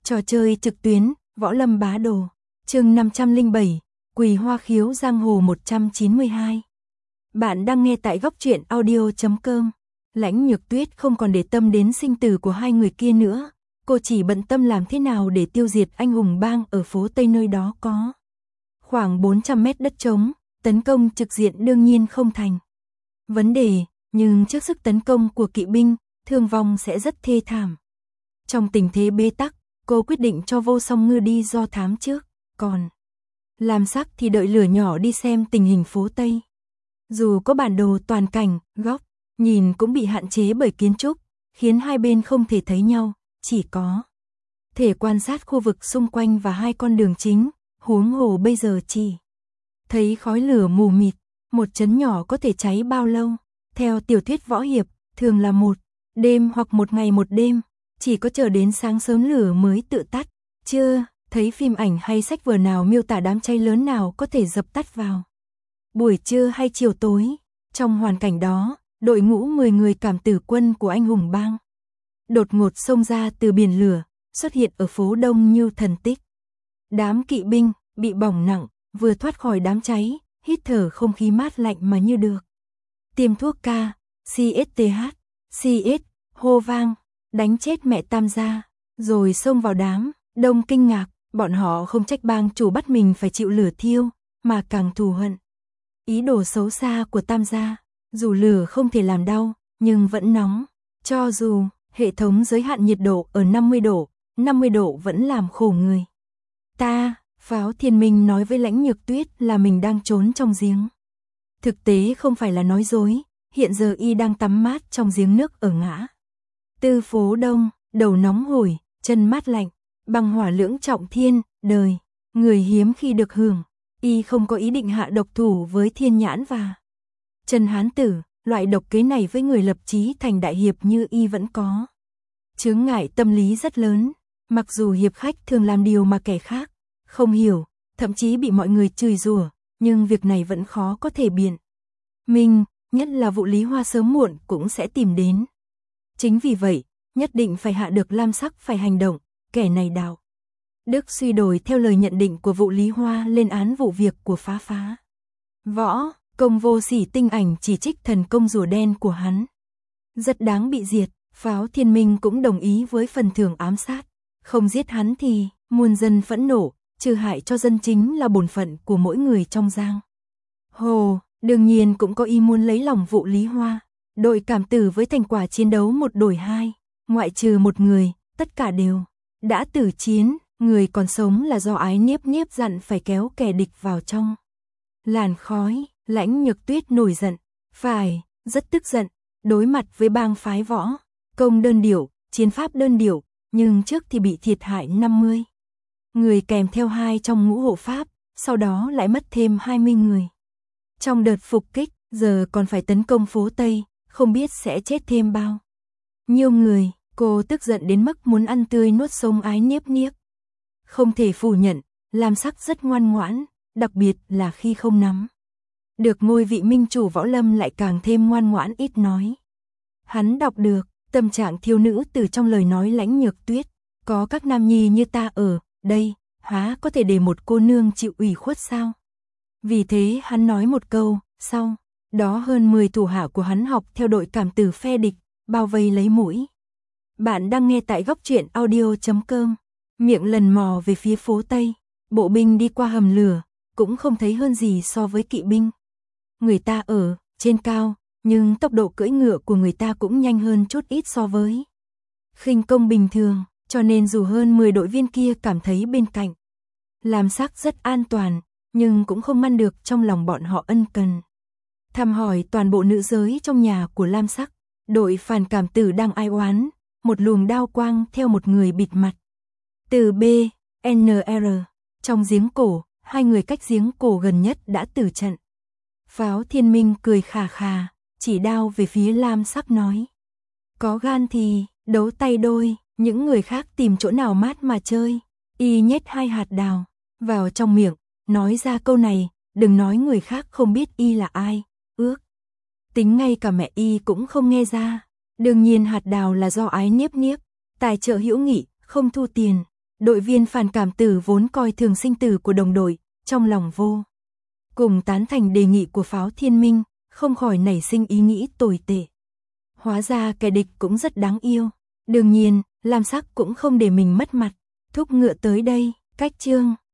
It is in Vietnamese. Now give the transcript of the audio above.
Trò chơi trực tuyến, Võ Lâm Bá Đồ. Chương 507, Quỳ Hoa Khiếu Giang Hồ 192. Bạn đang nghe tại góc truyện audio.com. Lãnh Nhược Tuyết không còn để tâm đến sinh tử của hai người kia nữa, cô chỉ bận tâm làm thế nào để tiêu diệt anh hùng bang ở phố Tây, nơi đó có khoảng 400 mét đất trống, tấn công trực diện đương nhiên không thành vấn đề, nhưng trước sức tấn công của kỵ binh, thương vong sẽ rất thê thảm. Trong tình thế bế tắc, cô quyết định cho Vô Song Ngư đi do thám trước, còn Lam Sắc thì đợi lửa nhỏ đi xem tình hình phố Tây. Dù có bản đồ toàn cảnh, góc nhìn cũng bị hạn chế bởi kiến trúc, khiến hai bên không thể thấy nhau, chỉ có thể quan sát khu vực xung quanh và hai con đường chính, huống hồ bây giờ chỉ thấy khói lửa mù mịt, một trấn nhỏ có thể cháy bao lâu? Theo tiểu thuyết võ hiệp, thường là một đêm hoặc một ngày một đêm, chỉ có chờ đến sáng sớm lửa mới tự tắt. Chưa thấy phim ảnh hay sách vở nào miêu tả đám cháy lớn nào có thể dập tắt vào buổi trưa hay chiều tối. Trong hoàn cảnh đó, đội ngũ 10 người cảm tử quân của anh hùng bang đột ngột xông ra từ biển lửa, xuất hiện ở phố đông như thần tích. Đám kỵ binh bị bỏng nặng, vừa thoát khỏi đám cháy, hít thở không khí mát lạnh mà như được tiêm thuốc ca, CSTH, CS, hô vang, đánh chết mẹ Tam gia, rồi xông vào đám đông kinh ngạc. Bọn họ không trách bang chủ bắt mình phải chịu lửa thiêu, mà càng thù hận ý đồ xấu xa của Tam gia. Dù lửa không thể làm đau, nhưng vẫn nóng. Cho dù hệ thống giới hạn nhiệt độ ở 50 độ vẫn làm khổ người ta. Pháo Thiên Minh nói với Lãnh Nhược Tuyết là mình đang trốn trong giếng. Thực tế không phải là nói dối, hiện giờ y đang tắm mát trong giếng nước ở ngã tư phố đông, đầu nóng hổi, chân mát lạnh, băng hỏa lưỡng trọng thiên, đời người hiếm khi được hưởng. Y không có ý định hạ độc thủ với Thiên Nhãn và Trần Hán Tử, loại độc kế này với người lập chí thành đại hiệp như y vẫn có chướng ngại tâm lý rất lớn. Mặc dù hiệp khách thường làm điều mà kẻ khác không hiểu, thậm chí bị mọi người chửi rủa, nhưng việc này vẫn khó có thể biện minh, nhất là vụ Lý Hoa sớm muộn cũng sẽ tìm đến. Chính vì vậy, nhất định phải hạ được Lam Sắc phải hành động, kẻ này đạo đức suy đồi theo lời nhận định của vụ Lý Hoa, lên án vụ việc của phá võ công vô sỉ tinh ảnh, chỉ trích thần công rùa đen của hắn rất đáng bị diệt. Pháo Thiên Minh cũng đồng ý với phần thưởng ám sát, không giết hắn thì muôn dân phẫn nộ, trừ hại cho dân chính là bổn phận của mỗi người trong giang hồ. Đương nhiên cũng có ý muốn lấy lòng vụ Lý Hoa. Đội cảm tử với thành quả chiến đấu 1 đổi 2, ngoại trừ một người, tất cả đều đã tử chiến. Người còn sống là do Ái Niếp dặn phải kéo kẻ địch vào trong làn khói. Lãnh Nhược Tuyết nổi giận, phải, rất tức giận, đối mặt với bang phái võ công đơn điệu, chiến pháp đơn điệu, nhưng trước thì bị thiệt hại 50 người kèm theo 2 trong ngũ hộ pháp, sau đó lại mất thêm 20 người trong đợt phục kích, giờ còn phải tấn công phố Tây, không biết sẽ chết thêm bao nhiêu người. Cô tức giận đến mức muốn ăn tươi nuốt sống Ái Niếp. Không thể phủ nhận, Lam Sắc rất ngoan ngoãn, đặc biệt là khi không nắm được ngôi vị minh chủ võ lâm lại càng thêm ngoan ngoãn ít nói. Hắn đọc được tâm trạng thiếu nữ từ trong lời nói Lãnh Nhược Tuyết. Có các nam nhi như ta ở đây, há có thể để một cô nương chịu ủy khuất sao? Vì thế hắn nói một câu, sau đó hơn 10 thủ hạ của hắn học theo đội cảm tử phe địch, bao vây lấy mũi. Bạn đang nghe tại góc truyện audio.com. Miệng lần mò về phía phố Tây, bộ binh đi qua hầm lửa, cũng không thấy hơn gì so với kỵ binh. Người ta ở trên cao, nhưng tốc độ cưỡi ngựa của người ta cũng nhanh hơn chút ít so với khinh công bình thường, cho nên dù hơn 10 đội viên kia cảm thấy bên cạnh Lam Sắc rất an toàn, nhưng cũng không ngăn được trong lòng bọn họ ân cần thăm hỏi toàn bộ nữ giới trong nhà của Lam Sắc. Đội phản cảm tử đang ai oán, một luồng đao quang theo một người bịt mặt từ BNR trong giếng cổ. 2 người cách giếng cổ gần nhất đã tử trận. Pháo Thiên Minh cười khà khà, chỉ đao về phía Lam Sắc nói: có gan thì đấu tay đôi. Những người khác tìm chỗ nào mát mà chơi. Y nhét 2 hạt đào vào trong miệng, nói ra câu này: đừng nói người khác không biết y là ai, ước tính ngay cả mẹ y cũng không nghe ra. Đương nhiên hạt đào là do Ái Niếp tài trợ hữu nghị, không thu tiền. Đội viên Phàn Cảm Tử vốn coi thường sinh tử của đồng đội, trong lòng vô cùng tán thành đề nghị của Pháo Thiên Minh, không khỏi nảy sinh ý nghĩ tồi tệ. Hóa ra kẻ địch cũng rất đáng yêu. Đương nhiên, Lam Sắc cũng không để mình mất mặt, thúc ngựa tới đây, cách chương